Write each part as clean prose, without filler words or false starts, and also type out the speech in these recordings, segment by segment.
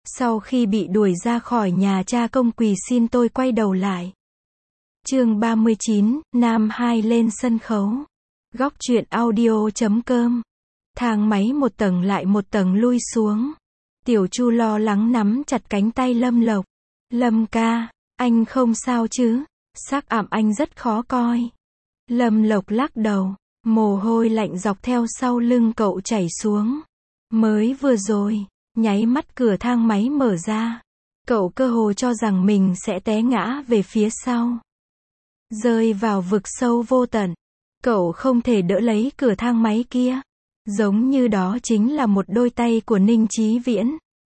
Sau khi bị đuổi ra khỏi nhà, cha công quỳ xin tôi quay đầu lại. Chương 39, Nam 2 lên sân khấu. Góc truyện audio.com. Thang máy một tầng lại một tầng lui xuống. Tiểu Chu lo lắng nắm chặt cánh tay Lâm Lộc. Lâm ca, anh không sao chứ? Sắc ảm anh rất khó coi. Lâm Lộc lắc đầu, mồ hôi lạnh dọc theo sau lưng cậu chảy xuống. Mới vừa rồi, nháy mắt cửa thang máy mở ra. Cậu cơ hồ cho rằng mình sẽ té ngã về phía sau, rơi vào vực sâu vô tận. Cậu không thể đỡ lấy cửa thang máy kia. Giống như đó chính là một đôi tay của Ninh Chí Viễn.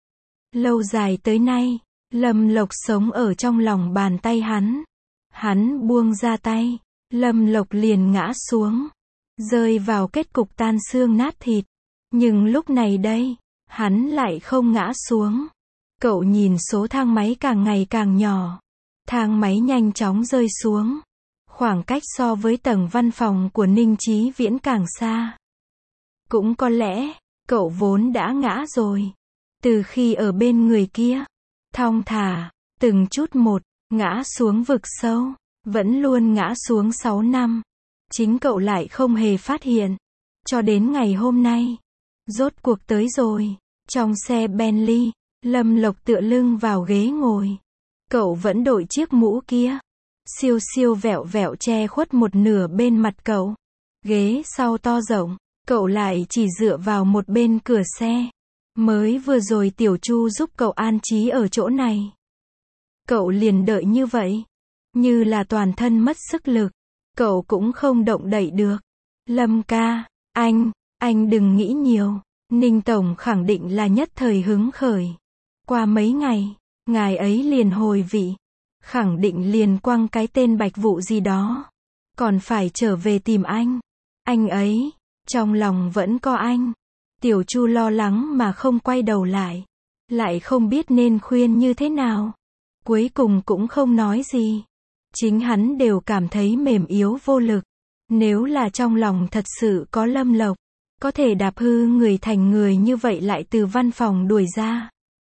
Lâu dài tới nay, Lâm Lộc sống ở trong lòng bàn tay hắn. Hắn buông ra tay, Lâm Lộc liền ngã xuống, rơi vào kết cục tan xương nát thịt. Nhưng lúc này đây, hắn lại không ngã xuống. Cậu nhìn số thang máy càng ngày càng nhỏ. Thang máy nhanh chóng rơi xuống. Khoảng cách so với tầng văn phòng của Ninh Chí Viễn càng xa. Cũng có lẽ, cậu vốn đã ngã rồi. Từ khi ở bên người kia, thong thả, từng chút một, ngã xuống vực sâu, vẫn luôn ngã xuống 6 năm. Chính cậu lại không hề phát hiện. Cho đến ngày hôm nay, rốt cuộc tới rồi. Trong xe Bentley, Lâm Lộc tựa lưng vào ghế ngồi. Cậu vẫn đội chiếc mũ kia. Siêu siêu vẹo vẹo che khuất một nửa bên mặt cậu. Ghế sau to rộng, cậu lại chỉ dựa vào một bên cửa xe. Mới vừa rồi Tiểu Chu giúp cậu an trí ở chỗ này. Cậu liền đợi như vậy. Như là toàn thân mất sức lực. Cậu cũng không động đậy được. Lâm ca, anh đừng nghĩ nhiều. Ninh Tổng khẳng định là nhất thời hứng khởi. Qua mấy ngày, ngài ấy liền hồi vị. Khẳng định liền quăng cái tên Bạch Vụ gì đó. Còn phải trở về tìm anh. Anh ấy, trong lòng vẫn có anh. Tiểu Chu lo lắng mà không quay đầu lại. Lại không biết nên khuyên như thế nào. Cuối cùng cũng không nói gì. Chính hắn đều cảm thấy mềm yếu vô lực. Nếu là trong lòng thật sự có Lâm Lộc, có thể đạp hư người thành người như vậy lại từ văn phòng đuổi ra.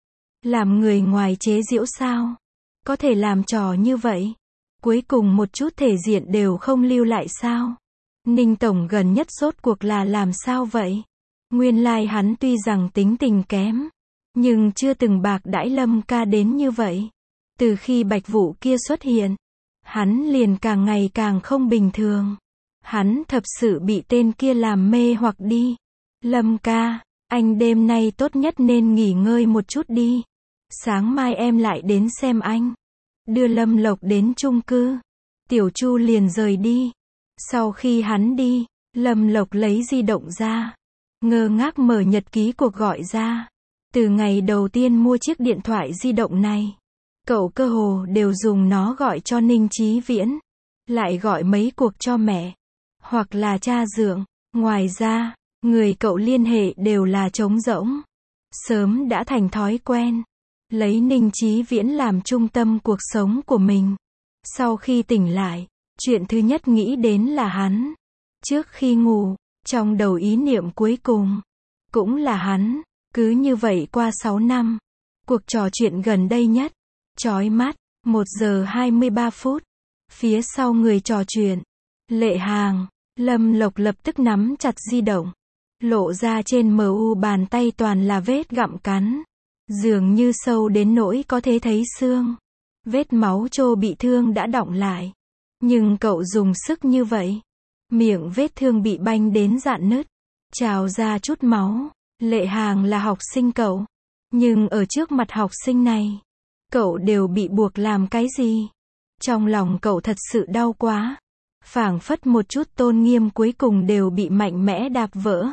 Làm người ngoài chế giễu sao? Có thể làm trò như vậy. Cuối cùng một chút thể diện đều không lưu lại sao? Ninh Tổng gần nhất rốt cuộc là làm sao vậy? Nguyên lai hắn tuy rằng tính tình kém, nhưng chưa từng bạc đãi Lâm ca đến như vậy. Từ khi Bạch Vụ kia xuất hiện, hắn liền càng ngày càng không bình thường. Hắn thật sự bị tên kia làm mê hoặc đi. Lâm ca, anh đêm nay tốt nhất nên nghỉ ngơi một chút đi. Sáng mai em lại đến xem anh. Đưa Lâm Lộc đến chung cư. Tiểu Chu liền rời đi. Sau khi hắn đi, Lâm Lộc lấy di động ra. Ngơ ngác mở nhật ký cuộc gọi ra. Từ ngày đầu tiên mua chiếc điện thoại di động này, cậu cơ hồ đều dùng nó gọi cho Ninh Chí Viễn. Lại gọi mấy cuộc cho mẹ. Hoặc là cha dượng. Ngoài ra, người cậu liên hệ đều là trống rỗng. Sớm đã thành thói quen. Lấy Ninh Chí Viễn làm trung tâm cuộc sống của mình. Sau khi tỉnh lại, chuyện thứ nhất nghĩ đến là hắn. Trước khi ngủ, trong đầu ý niệm cuối cùng cũng là hắn. Cứ như vậy qua 6 năm. Cuộc trò chuyện gần đây nhất, chói mắt, 1 giờ 23 phút. Phía sau người trò chuyện, Lệ Hàng. Lâm Lộc lập tức nắm chặt di động. Lộ ra trên MU bàn tay toàn là vết gặm cắn. Dường như sâu đến nỗi có thể thấy xương. Vết máu trô bị thương đã đọng lại. Nhưng cậu dùng sức như vậy. Miệng vết thương bị banh đến rạn nứt. Trào ra chút máu. Lệ Hàng là học sinh cậu. Nhưng ở trước mặt học sinh này, cậu đều bị buộc làm cái gì? Trong lòng cậu thật sự đau quá. Phảng phất một chút tôn nghiêm cuối cùng đều bị mạnh mẽ đạp vỡ.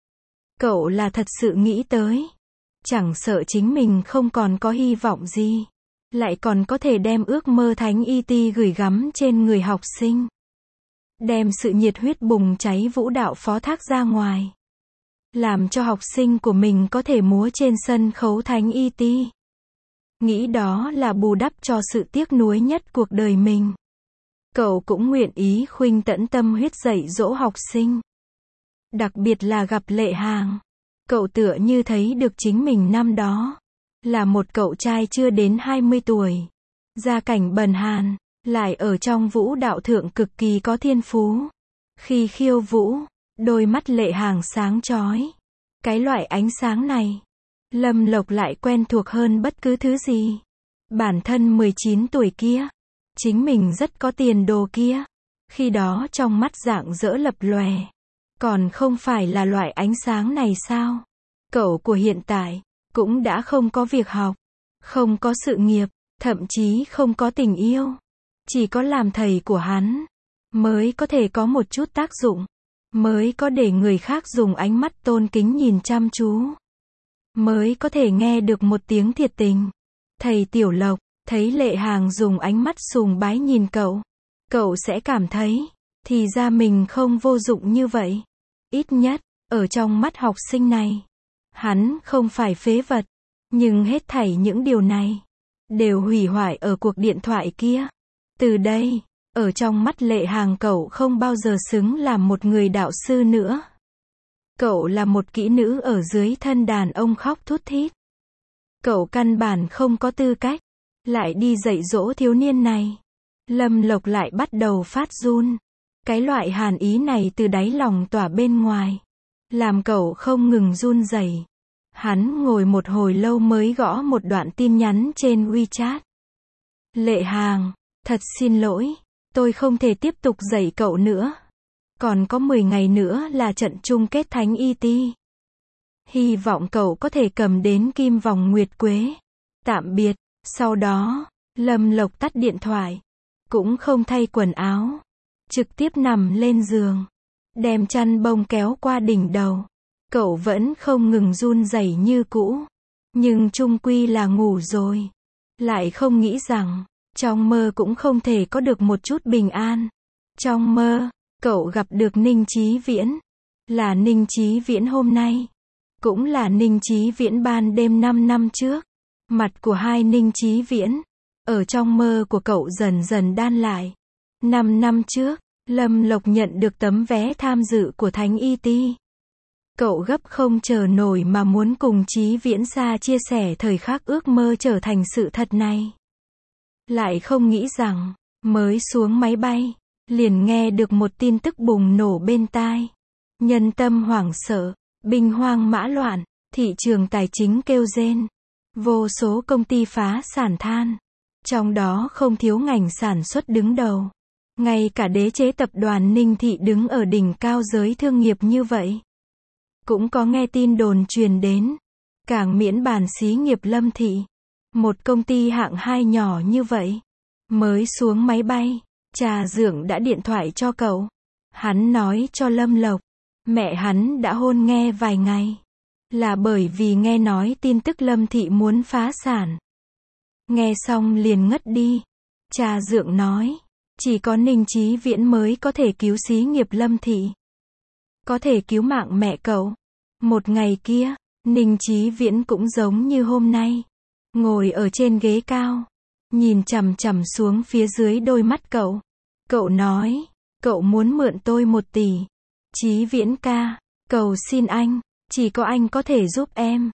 Cậu là thật sự nghĩ tới. Chẳng sợ chính mình không còn có hy vọng gì. Lại còn có thể đem ước mơ thánh IT gửi gắm trên người học sinh. Đem sự nhiệt huyết bùng cháy vũ đạo phó thác ra ngoài. Làm cho học sinh của mình có thể múa trên sân khấu thánh IT. Nghĩ đó là bù đắp cho sự tiếc nuối nhất cuộc đời mình. Cậu cũng nguyện ý khuynh tẫn tâm huyết dạy dỗ học sinh. Đặc biệt là gặp Lệ Hàng. Cậu tựa như thấy được chính mình năm đó. Là một cậu trai chưa đến 20 tuổi. Gia cảnh bần hàn, lại ở trong vũ đạo thượng cực kỳ có thiên phú. Khi khiêu vũ, đôi mắt Lệ Hàng sáng chói. Cái loại ánh sáng này, Lâm Lộc lại quen thuộc hơn bất cứ thứ gì. Bản thân 19 tuổi kia, chính mình rất có tiền đồ kia. Khi đó trong mắt rạng rỡ lập lòe. Còn không phải là loại ánh sáng này sao? Cậu của hiện tại, cũng đã không có việc học, không có sự nghiệp, thậm chí không có tình yêu. Chỉ có làm thầy của hắn, mới có thể có một chút tác dụng. Mới có để người khác dùng ánh mắt tôn kính nhìn chăm chú. Mới có thể nghe được một tiếng thiệt tình. Thầy Tiểu Lộc, thấy Lệ Hàng dùng ánh mắt sùng bái nhìn cậu. Cậu sẽ cảm thấy, thì ra mình không vô dụng như vậy. Ít nhất, ở trong mắt học sinh này, hắn không phải phế vật. Nhưng hết thảy những điều này, đều hủy hoại ở cuộc điện thoại kia. Từ đây, ở trong mắt Lệ Hàng cậu không bao giờ xứng làm một người đạo sư nữa. Cậu là một kỹ nữ ở dưới thân đàn ông khóc thút thít. Cậu căn bản không có tư cách, lại đi dạy dỗ thiếu niên này. Lâm Lộc lại bắt đầu phát run. Cái loại hàn ý này từ đáy lòng tỏa bên ngoài, làm cậu không ngừng run rẩy. Hắn ngồi một hồi lâu mới gõ một đoạn tin nhắn trên WeChat. Lệ Hàng, thật xin lỗi, tôi không thể tiếp tục dạy cậu nữa. Còn có 10 ngày nữa là trận chung kết Thánh IT. Hy vọng cậu có thể cầm đến kim vòng nguyệt quế. Tạm biệt. Sau đó, Lâm Lộc tắt điện thoại. Cũng không thay quần áo. Trực tiếp nằm lên giường. Đem chăn bông kéo qua đỉnh đầu. Cậu vẫn không ngừng run rẩy như cũ. Nhưng chung quy là ngủ rồi. Lại không nghĩ rằng, trong mơ cũng không thể có được một chút bình an. Trong mơ, cậu gặp được Ninh Chí Viễn. Là Ninh Chí Viễn hôm nay. Cũng là Ninh Chí Viễn ban đêm 5 năm trước. Mặt của hai Ninh Chí Viễn, ở trong mơ của cậu dần dần đan lại. 5 năm trước, Lâm Lộc nhận được tấm vé tham dự của Thánh IT. Cậu gấp không chờ nổi mà muốn cùng Chí Viễn ra chia sẻ thời khắc ước mơ trở thành sự thật này. Lại không nghĩ rằng, mới xuống máy bay, liền nghe được một tin tức bùng nổ bên tai. Nhân tâm hoảng sợ, binh hoang mã loạn, thị trường tài chính kêu rên. Vô số công ty phá sản than. Trong đó không thiếu ngành sản xuất đứng đầu. Ngay cả đế chế tập đoàn Ninh Thị đứng ở đỉnh cao giới thương nghiệp như vậy. Cũng có nghe tin đồn truyền đến. Càng miễn bàn xí nghiệp Lâm Thị. Một công ty hạng 2 nhỏ như vậy. Mới xuống máy bay, Trà Dượng đã điện thoại cho cậu. Hắn nói cho Lâm Lộc, mẹ hắn đã hôn nghe vài ngày. Là bởi vì nghe nói tin tức Lâm Thị muốn phá sản. Nghe xong liền ngất đi. Trà Dượng nói, chỉ có Ninh Chí Viễn mới có thể cứu xí nghiệp Lâm Thị. Có thể cứu mạng mẹ cậu. Một ngày kia, Ninh Chí Viễn cũng giống như hôm nay. Ngồi ở trên ghế cao. Nhìn chằm chằm xuống phía dưới đôi mắt cậu. Cậu nói, cậu muốn mượn tôi 1 tỷ. Chí Viễn ca, cầu xin anh, chỉ có anh có thể giúp em.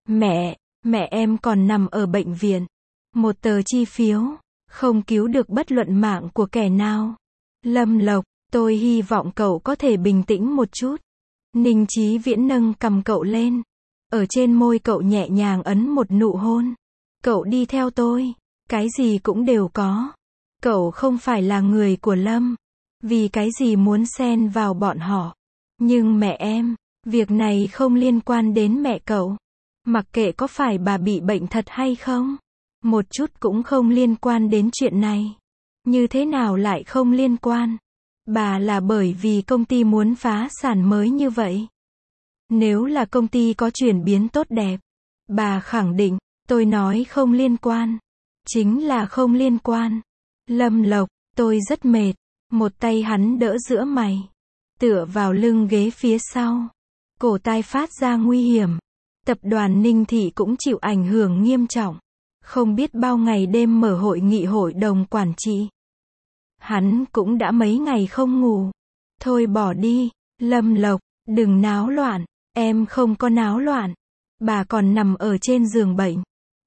Mẹ em còn nằm ở bệnh viện. 1 tờ chi phiếu, không cứu được bất luận mạng của kẻ nào. Lâm Lộc, tôi hy vọng cậu có thể bình tĩnh một chút. Ninh Chí Viễn nâng cầm cậu lên. Ở trên môi cậu nhẹ nhàng ấn một nụ hôn. Cậu đi theo tôi, cái gì cũng đều có. Cậu không phải là người của Lâm. Vì cái gì muốn xen vào bọn họ. Nhưng mẹ em, việc này không liên quan đến mẹ cậu. Mặc kệ có phải bà bị bệnh thật hay không. Một chút cũng không liên quan đến chuyện này. Như thế nào lại không liên quan? Bà là bởi vì công ty muốn phá sản mới như vậy. Nếu là công ty có chuyển biến tốt đẹp, bà khẳng định, tôi nói không liên quan. Chính là không liên quan. Lâm Lộc, tôi rất mệt. Một tay hắn đỡ giữa mày. Tựa vào lưng ghế phía sau. Cổ tai phát ra nguy hiểm. Tập đoàn Ninh Thị cũng chịu ảnh hưởng nghiêm trọng. Không biết bao ngày đêm mở hội nghị hội đồng quản trị. Hắn cũng đã mấy ngày không ngủ. Thôi bỏ đi, Lâm Lộc, đừng náo loạn. Em không có náo loạn. Bà còn nằm ở trên giường bệnh.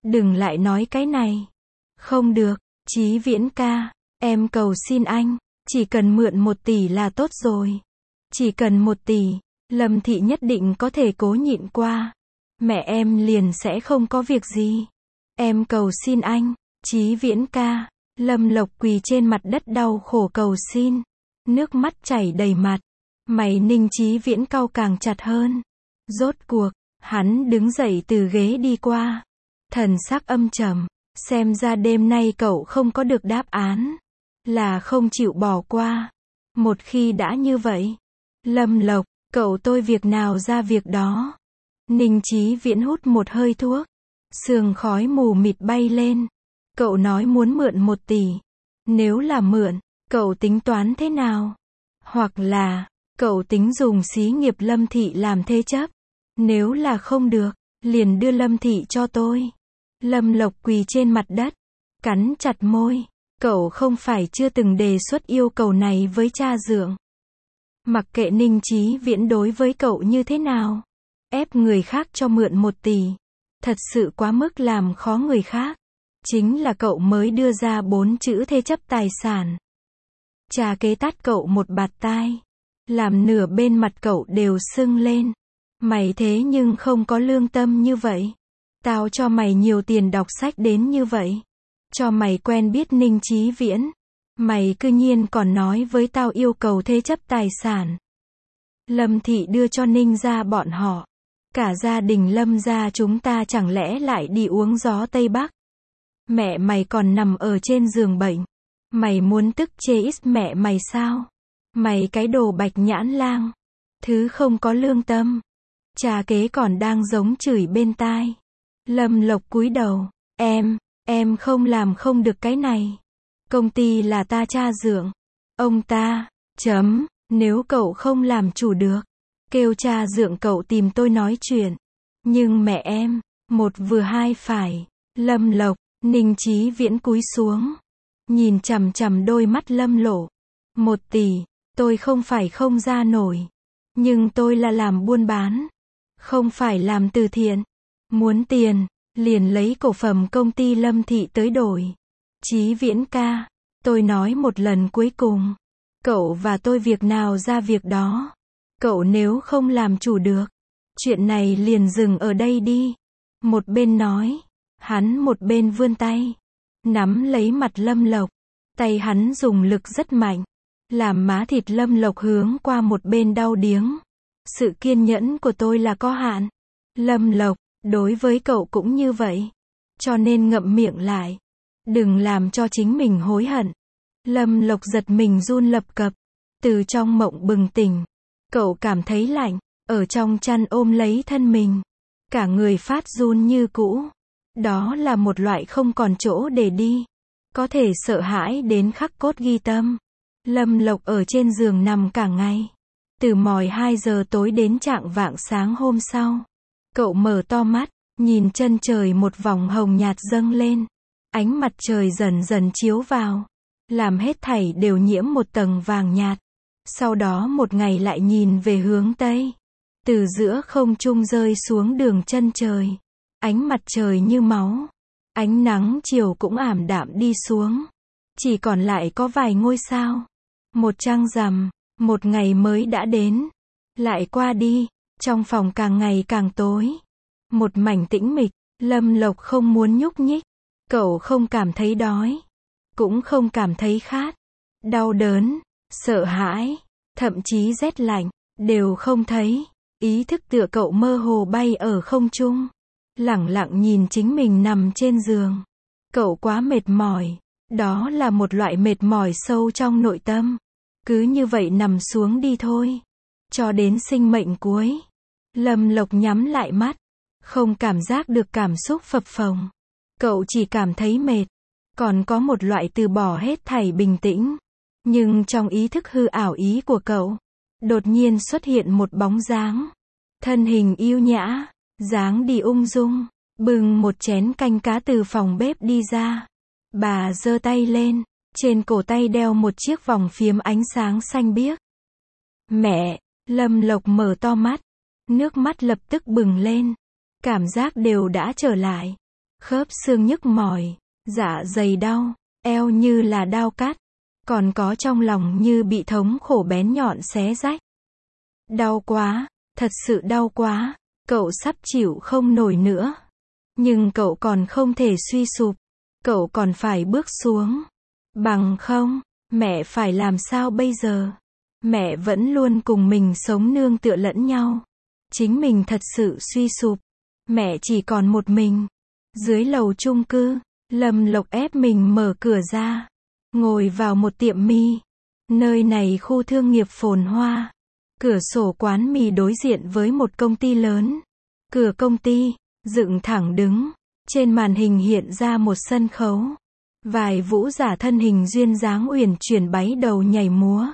Đừng lại nói cái này. Không được, Chí Viễn ca, em cầu xin anh, chỉ cần mượn 1 tỷ là tốt rồi. Chỉ cần 1 tỷ, Lâm Thị nhất định có thể cố nhịn qua. Mẹ em liền sẽ không có việc gì. Em cầu xin anh, Chí Viễn ca. Lâm Lộc quỳ trên mặt đất đau khổ cầu xin. Nước mắt chảy đầy mặt. Mày Ninh Chí Viễn cau càng chặt hơn. Rốt cuộc, hắn đứng dậy từ ghế đi qua. Thần sắc âm trầm. Xem ra đêm nay cậu không có được đáp án. Là không chịu bỏ qua. Một khi đã như vậy. Lâm Lộc, cậu tôi việc nào ra việc đó. Ninh Chí Viễn hút một hơi thuốc. Sương khói mù mịt bay lên. Cậu nói muốn mượn 1 tỷ. Nếu là mượn, cậu tính toán thế nào? Hoặc là, cậu tính dùng xí nghiệp Lâm Thị làm thế chấp. Nếu là không được, liền đưa Lâm Thị cho tôi. Lâm Lộc quỳ trên mặt đất, cắn chặt môi. Cậu không phải chưa từng đề xuất yêu cầu này với cha dượng. Mặc kệ Ninh Chí Viễn đối với cậu như thế nào. Ép người khác cho mượn 1 tỷ. Thật sự quá mức làm khó người khác. Chính là cậu mới đưa ra 4 chữ thế chấp tài sản. Cha kế tát cậu một bạt tai. Làm nửa bên mặt cậu đều sưng lên. Mày thế nhưng không có lương tâm như vậy. Tao cho mày nhiều tiền đọc sách đến như vậy. Cho mày quen biết Ninh Chí Viễn. Mày cư nhiên còn nói với tao yêu cầu thế chấp tài sản. Lâm Thị đưa cho Ninh gia bọn họ. Cả gia đình Lâm gia chúng ta chẳng lẽ lại đi uống gió Tây Bắc. Mẹ mày còn nằm ở trên giường bệnh. Mày muốn tức chê ít mẹ mày sao? Mày cái đồ bạch nhãn lang. Thứ không có lương tâm. Cha kế còn đang giống chửi bên tai. Lâm Lộc cúi đầu. Em không làm không được cái này. Công ty là ta cha dượng. Ông ta, nếu cậu không làm chủ được. Kêu cha dượng cậu tìm tôi nói chuyện. Nhưng mẹ em, một vừa hai phải. Lâm Lộc, Ninh Chí Viễn cúi xuống. Nhìn chằm chằm đôi mắt Lâm Lộ. 1 tỷ, tôi không phải không ra nổi. Nhưng tôi là làm buôn bán. Không phải làm từ thiện. Muốn tiền, liền lấy cổ phần công ty Lâm Thị tới đổi. Chí Viễn ca, tôi nói một lần cuối cùng. Cậu và tôi việc nào ra việc đó. Cậu nếu không làm chủ được, chuyện này liền dừng ở đây đi. Một bên nói, hắn một bên vươn tay. Nắm lấy mặt Lâm Lộc. Tay hắn dùng lực rất mạnh. Làm má thịt Lâm Lộc hướng qua một bên đau điếng. Sự kiên nhẫn của tôi là có hạn. Lâm Lộc, đối với cậu cũng như vậy. Cho nên ngậm miệng lại. Đừng làm cho chính mình hối hận. Lâm Lộc giật mình run lập cập. Từ trong mộng bừng tỉnh. Cậu cảm thấy lạnh. Ở trong chăn ôm lấy thân mình. Cả người phát run như cũ. Đó là một loại không còn chỗ để đi. Có thể sợ hãi đến khắc cốt ghi tâm. Lâm Lộc ở trên giường nằm cả ngày. Từ mỏi 2 giờ tối đến chạng vạng sáng hôm sau. Cậu mở to mắt, nhìn chân trời một vòng hồng nhạt dâng lên. Ánh mặt trời dần dần chiếu vào. Làm hết thảy đều nhiễm một tầng vàng nhạt. Sau đó một ngày lại nhìn về hướng Tây. Từ giữa không trung rơi xuống đường chân trời. Ánh mặt trời như máu. Ánh nắng chiều cũng ảm đạm đi xuống. Chỉ còn lại có vài ngôi sao. Một trăng rằm, một ngày mới đã đến. Lại qua đi, trong phòng càng ngày càng tối. Một mảnh tĩnh mịch, Lâm Lộc không muốn nhúc nhích. Cậu không cảm thấy đói. Cũng không cảm thấy khát. Đau đớn, sợ hãi, thậm chí rét lạnh, đều không thấy. Ý thức tựa cậu mơ hồ bay ở không trung. Lẳng lặng nhìn chính mình nằm trên giường. Cậu quá mệt mỏi. Đó là một loại mệt mỏi sâu trong nội tâm. Cứ như vậy nằm xuống đi thôi. Cho đến sinh mệnh cuối. Lâm Lộc nhắm lại mắt. Không cảm giác được cảm xúc phập phồng. Cậu chỉ cảm thấy mệt. Còn có một loại từ bỏ hết thảy bình tĩnh. Nhưng trong ý thức hư ảo ý của cậu, đột nhiên xuất hiện một bóng dáng. Thân hình yêu nhã, dáng đi ung dung, bưng một chén canh cá từ phòng bếp đi ra. Bà giơ tay lên, trên cổ tay đeo một chiếc vòng phiếm ánh sáng xanh biếc. Mẹ, Lâm Lộc mở to mắt, nước mắt lập tức bừng lên, cảm giác đều đã trở lại. khớp xương nhức mỏi, dạ dày đau, eo như là dao cắt, còn có trong lòng như bị thống khổ bén nhọn xé rách. Đau quá, thật sự đau quá, cậu sắp chịu không nổi nữa. Nhưng cậu còn không thể suy sụp, cậu còn phải bước xuống. Bằng không, mẹ phải làm sao bây giờ? Mẹ vẫn luôn cùng mình sống nương tựa lẫn nhau. Chính mình thật sự suy sụp, mẹ chỉ còn một mình. Dưới lầu chung cư, Lâm Lộc ép mình mở cửa ra, ngồi vào một tiệm mì. Nơi này khu thương nghiệp phồn hoa. Cửa sổ quán mì đối diện với một công ty lớn. Cửa công ty dựng thẳng đứng, trên màn hình hiện ra một sân khấu. Vài vũ giả thân hình duyên dáng uyển chuyển báy đầu nhảy múa.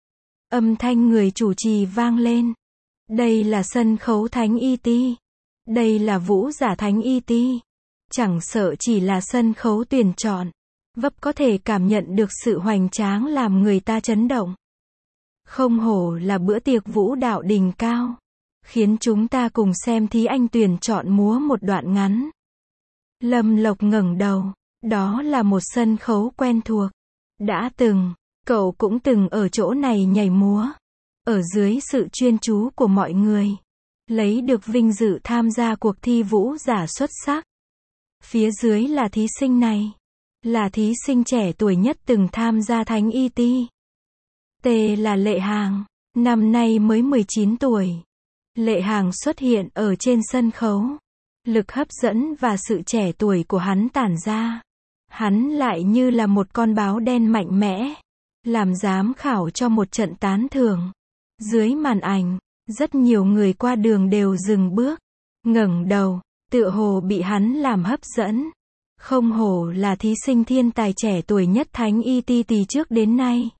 Âm thanh người chủ trì vang lên. Đây là sân khấu Thánh Y Ti. Đây là vũ giả Thánh Y Ti. Chẳng sợ chỉ là sân khấu tuyển chọn, vấp có thể cảm nhận được sự hoành tráng làm người ta chấn động. Không hổ là bữa tiệc vũ đạo đỉnh cao. Khiến chúng ta cùng xem thí anh tuyển chọn múa một đoạn ngắn. Lâm Lộc ngẩng đầu. Đó là một sân khấu quen thuộc. Đã từng, cậu cũng từng ở chỗ này nhảy múa. Ở dưới sự chuyên chú của mọi người. Lấy được vinh dự tham gia cuộc thi vũ giả xuất sắc. Phía dưới là thí sinh này. Là thí sinh trẻ tuổi nhất từng tham gia Thánh Y Ti. T là Lệ Hàng. Năm nay mới 19 tuổi. Lệ Hàng xuất hiện ở trên sân khấu. Lực hấp dẫn và sự trẻ tuổi của hắn tản ra. Hắn lại như là một con báo đen mạnh mẽ. Làm giám khảo cho một trận tán thưởng. Dưới màn ảnh, rất nhiều người qua đường đều dừng bước. Ngẩng đầu, tựa hồ bị hắn làm hấp dẫn. Không hổ là thí sinh thiên tài trẻ tuổi nhất Thánh Y Ti từ trước đến nay.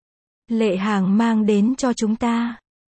Lệ Hàng mang đến cho chúng ta.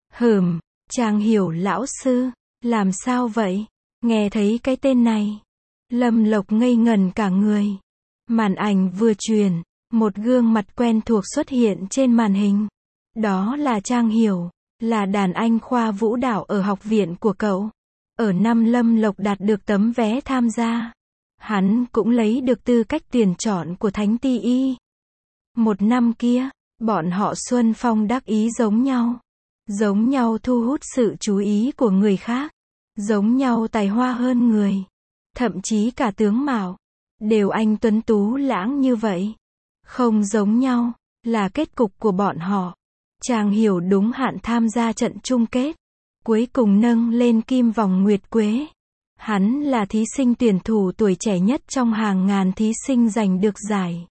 Trang Hiểu lão sư, làm sao vậy? Nghe thấy cái tên này, Lâm Lộc ngây ngẩn cả người. Màn ảnh vừa truyền, một gương mặt quen thuộc xuất hiện trên màn hình. Đó là Trang Hiểu, là đàn anh khoa vũ đạo ở học viện của cậu. Ở năm Lâm Lộc đạt được tấm vé tham gia, hắn cũng lấy được tư cách tuyển chọn của Thánh Ti Y. Một năm kia, bọn họ xuân phong đắc ý giống nhau. Giống nhau thu hút sự chú ý của người khác. Giống nhau tài hoa hơn người. Thậm chí cả tướng mạo. Đều anh tuấn tú lãng như vậy. Không giống nhau, là kết cục của bọn họ. Trang Hiểu đúng hạn tham gia trận chung kết. Cuối cùng nâng lên kim vòng nguyệt quế. Hắn là thí sinh tuyển thủ tuổi trẻ nhất trong hàng ngàn thí sinh giành được giải.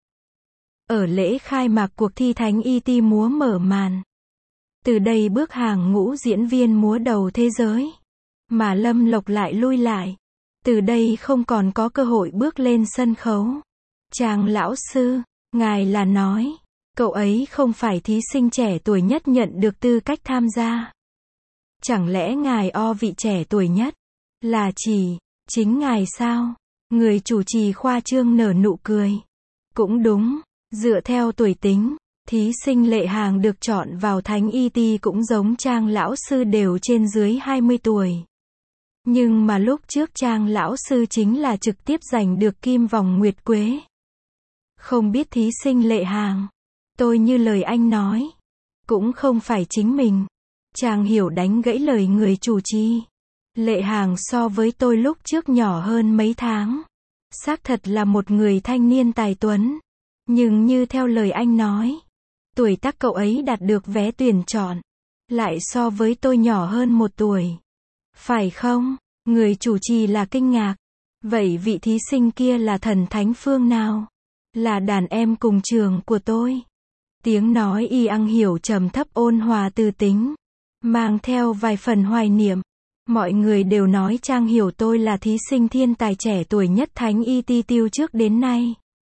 Ở lễ khai mạc cuộc thi Thánh Y Ti múa mở màn. Từ đây bước hàng ngũ diễn viên múa đầu thế giới. Mà Lâm Lộc lại lui lại. Từ đây không còn có cơ hội bước lên sân khấu. Trang lão sư, ngài là nói, cậu ấy không phải thí sinh trẻ tuổi nhất nhận được tư cách tham gia. Chẳng lẽ ngài vị trẻ tuổi nhất, là chính ngài sao? Người chủ trì khoa trương nở nụ cười. Cũng đúng, dựa theo tuổi tính, thí sinh Lệ Hàng được chọn vào Thánh Y Ti cũng giống Trang lão sư đều trên dưới 20 tuổi. Nhưng mà lúc trước Trang lão sư chính là trực tiếp giành được kim vòng nguyệt quế. Không biết thí sinh Lệ Hàng, tôi như lời anh nói, cũng không phải chính mình. Trang Hiểu đánh gãy lời người chủ trì. Lệ Hàng so với tôi lúc trước nhỏ hơn mấy tháng. Xác thật là một người thanh niên tài tuấn. Nhưng như theo lời anh nói, tuổi tác cậu ấy đạt được vé tuyển chọn, lại so với tôi nhỏ hơn 1 tuổi. Phải không? Người chủ trì là kinh ngạc. Vậy vị thí sinh kia là thần thánh phương nào? Là đàn em cùng trường của tôi. Tiếng nói Yang Hiểu trầm thấp ôn hòa từ tính, mang theo vài phần hoài niệm. Mọi người đều nói Trang Hiểu tôi là thí sinh thiên tài trẻ tuổi nhất Thánh Y Ti tiêu trước đến nay.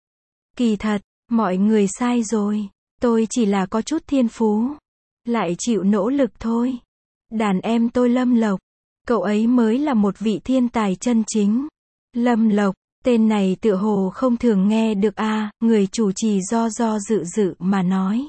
Kỳ thật, mọi người sai rồi. Tôi chỉ là có chút thiên phú, lại chịu nỗ lực thôi. Đàn em tôi Lâm Lộc, cậu ấy mới là một vị thiên tài chân chính. Lâm Lộc, tên này tựa hồ không thường nghe được a, người chủ trì do dự mà nói.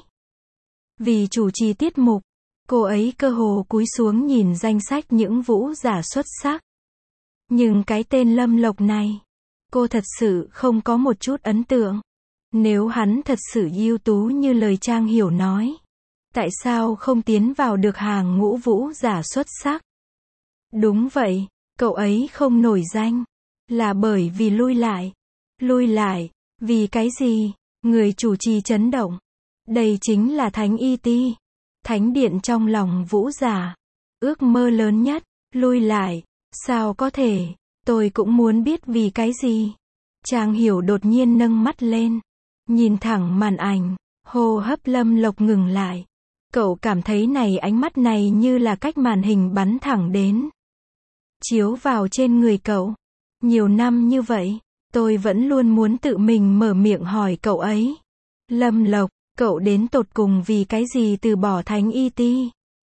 Vì chủ trì tiết mục, cô ấy cơ hồ cúi xuống nhìn danh sách những vũ giả xuất sắc. Nhưng cái tên Lâm Lộc này, Cô thật sự không có một chút ấn tượng. Nếu hắn thật sự ưu tú như lời Trang Hiểu nói, tại sao không tiến vào được hàng ngũ vũ giả xuất sắc? Đúng vậy, cậu ấy không nổi danh, là bởi vì lui lại. Lui lại, vì cái gì? Người chủ trì chấn động. Đây chính là Thánh Y Ti, thánh điện trong lòng vũ giả. Ước mơ lớn nhất, lui lại, sao có thể? Tôi cũng muốn biết vì cái gì. Trang Hiểu đột nhiên nâng mắt lên, nhìn thẳng màn ảnh, hô hấp Lâm Lộc ngừng lại. Cậu cảm thấy ánh mắt này như là cách màn hình bắn thẳng đến, chiếu vào trên người cậu. Nhiều năm như vậy, tôi vẫn luôn muốn tự mình mở miệng hỏi cậu ấy. Lâm Lộc, cậu đến tột cùng vì cái gì từ bỏ Thánh Y Ti?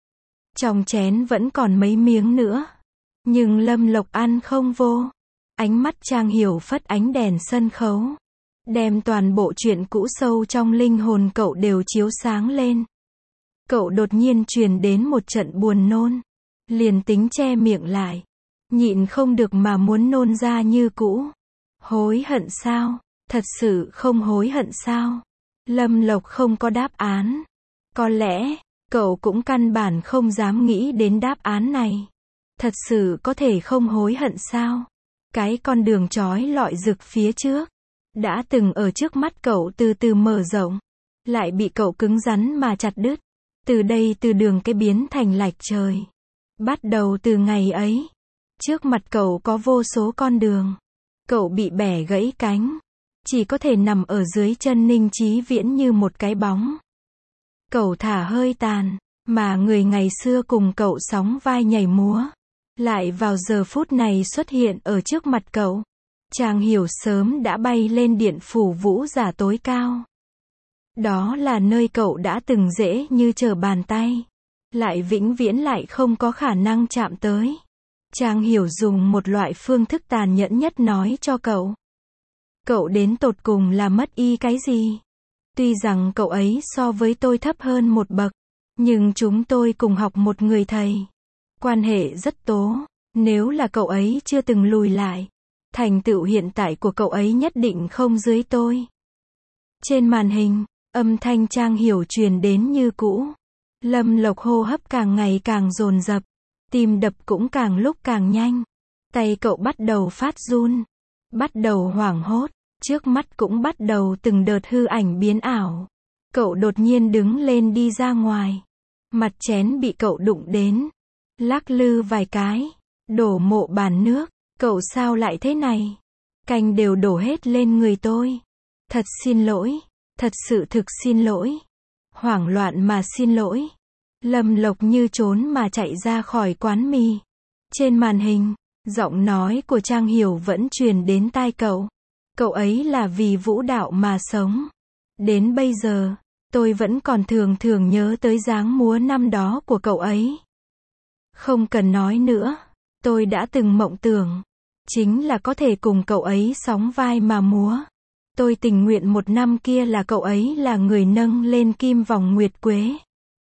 Trong chén vẫn còn mấy miếng nữa, nhưng Lâm Lộc ăn không vô. Ánh mắt Trang Hiểu phất ánh đèn sân khấu, đem toàn bộ chuyện cũ sâu trong linh hồn cậu đều chiếu sáng lên. Cậu đột nhiên truyền đến một trận buồn nôn, liền tính che miệng lại, nhịn không được mà muốn nôn ra như cũ. Hối hận sao? Thật sự không hối hận sao? Lâm Lộc không có đáp án. Có lẽ, cậu cũng căn bản không dám nghĩ đến đáp án này. Thật sự có thể không hối hận sao? Cái con đường chói lọi rực phía trước, đã từng ở trước mắt cậu từ từ mở rộng, lại bị cậu cứng rắn mà chặt đứt. Từ đây từ đường cái biến thành lạch trời. Bắt đầu từ ngày ấy, trước mặt cậu có vô số con đường. Cậu bị bẻ gãy cánh, chỉ có thể nằm ở dưới chân Ninh Chí Viễn như một cái bóng. Cậu thả hơi tàn, mà người ngày xưa cùng cậu sóng vai nhảy múa, lại vào giờ phút này xuất hiện ở trước mặt cậu. Trang Hiểu sớm đã bay lên điện phủ vũ giả tối cao. Đó là nơi cậu đã từng dễ như trở bàn tay, lại vĩnh viễn lại không có khả năng chạm tới. Trang Hiểu dùng một loại phương thức tàn nhẫn nhất nói cho cậu. Cậu đến tột cùng là mất y cái gì? Tuy rằng cậu ấy so với tôi thấp hơn một bậc, nhưng chúng tôi cùng học một người thầy. Quan hệ rất tố, nếu là cậu ấy chưa từng lùi lại, thành tựu hiện tại của cậu ấy nhất định không dưới tôi. Trên màn hình, âm thanh Trang Hiểu truyền đến như cũ. Lâm Lộc hô hấp càng ngày càng dồn dập, tim đập cũng càng lúc càng nhanh. Tay cậu bắt đầu phát run, bắt đầu hoảng hốt, trước mắt cũng bắt đầu từng đợt hư ảnh biến ảo. Cậu đột nhiên đứng lên đi ra ngoài. Mặt chén bị cậu đụng đến, lắc lư vài cái, đổ mộ bàn nước. Cậu sao lại thế này? Canh đều đổ hết lên người tôi. Thật xin lỗi, thật sự thực xin lỗi. Hoảng loạn mà xin lỗi. Lâm Lộc như trốn mà chạy ra khỏi quán mì. Trên màn hình, giọng nói của Trang Hiểu vẫn truyền đến tai cậu. Cậu ấy là vì vũ đạo mà sống. Đến bây giờ, tôi vẫn còn thường thường nhớ tới dáng múa năm đó của cậu ấy. Không cần nói nữa, tôi đã từng mộng tưởng, chính là có thể cùng cậu ấy sóng vai mà múa. Tôi tình nguyện một năm kia là cậu ấy là người nâng lên kim vòng nguyệt quế.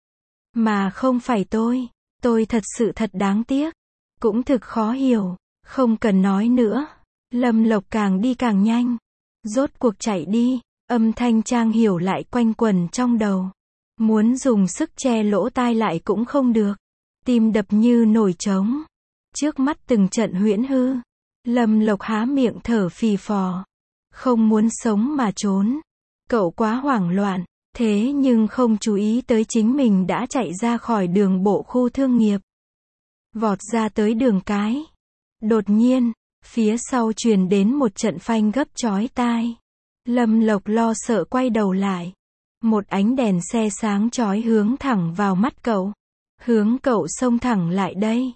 Mà không phải tôi thật sự thật đáng tiếc. Cũng thực khó hiểu, không cần nói nữa. Lâm Lộc càng đi càng nhanh. Rốt cuộc chạy đi, âm thanh Trang Hiểu lại quanh quẩn trong đầu. Muốn dùng sức che lỗ tai lại cũng không được. Tim đập như nổi trống. Trước mắt từng trận huyễn hư. Lâm Lộc há miệng thở phì phò. Không muốn sống mà trốn. Cậu quá hoảng loạn, thế nhưng không chú ý tới chính mình đã chạy ra khỏi đường bộ khu thương nghiệp. Vọt ra tới đường cái. Đột nhiên, phía sau truyền đến một trận phanh gấp chói tai. Lâm Lộc lo sợ quay đầu lại. Một ánh đèn xe sáng chói hướng thẳng vào mắt cậu. Hướng cậu xông thẳng lại đây.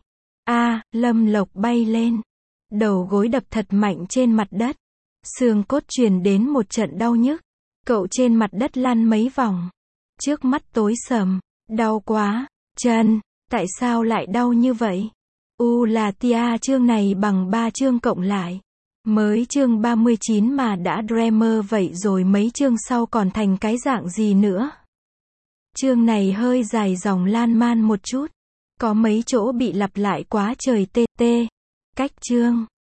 Lâm Lộc bay lên. Đầu gối đập thật mạnh trên mặt đất. Xương cốt truyền đến một trận đau nhức. Cậu trên mặt đất lăn mấy vòng. Trước mắt tối sầm. Đau quá. Chân, tại sao lại đau như vậy? Là tia chương này bằng 3 chương cộng lại. Mới chương 39 mà đã drama vậy rồi mấy chương sau còn thành cái dạng gì nữa? Chương này hơi dài dòng lan man một chút. Có mấy chỗ bị lặp lại quá trời tê. Cách chương